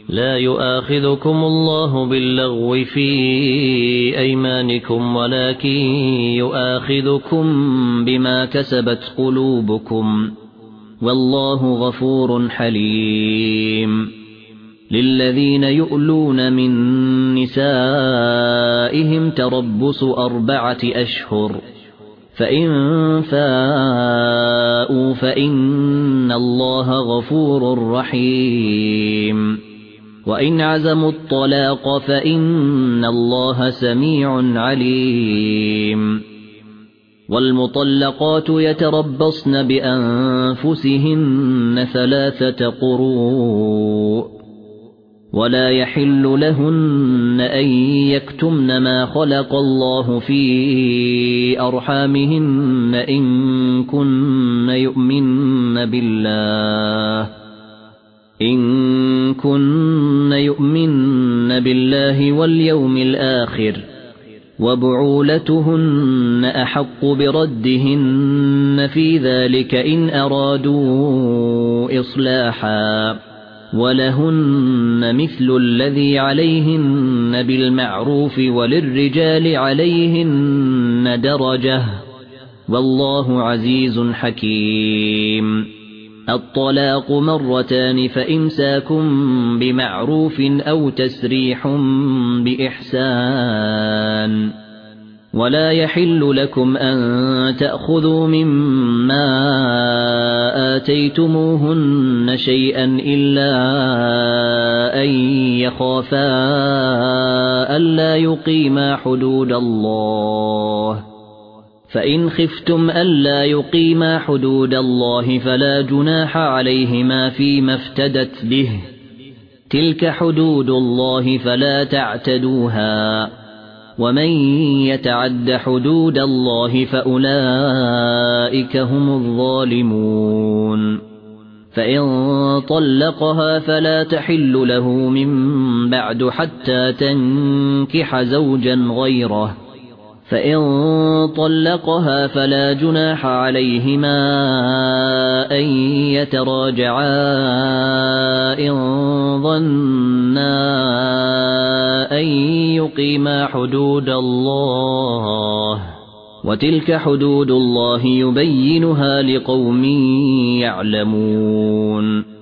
لا يؤاخذكم الله باللغو في أيمانكم ولكن يؤاخذكم بما كسبت قلوبكم والله غفور حليم للذين يؤلون من نسائهم تربص 4 أشهر فإن فاءوا فإن الله غفور رحيم وإن عزموا الطلاق فإن الله سميع عليم والمطلقات يتربصن بأنفسهن 3 قروء ولا يحل لهن أن يكتمن ما خلق الله في أرحامهن إن كن يؤمن بالله واليوم الآخر وبعولتهن أحق بردهن في ذلك إن أرادوا إصلاحا ولهن مثل الذي عليهن بالمعروف وللرجال عليهن درجة والله عزيز حكيم الطلاق 2 فإمساكم بمعروف أو تسريح بإحسان ولا يحل لكم أن تأخذوا مما آتيتموهن شيئا إلا أن يخافا ألا يقيما حدود الله فإن خفتم ألا يقيما حدود الله فلا جناح عليهما فيما افتدت به تلك حدود الله فلا تعتدوها ومن يتعد حدود الله فأولئك هم الظالمون فإن طلقها فلا تحل له من بعد حتى تنكح زوجا غيره فإن طلقها فلا جناح عليهما أن يتراجعا إن ظنا أن يقيما حدود الله وتلك حدود الله يبينها لقوم يعلمون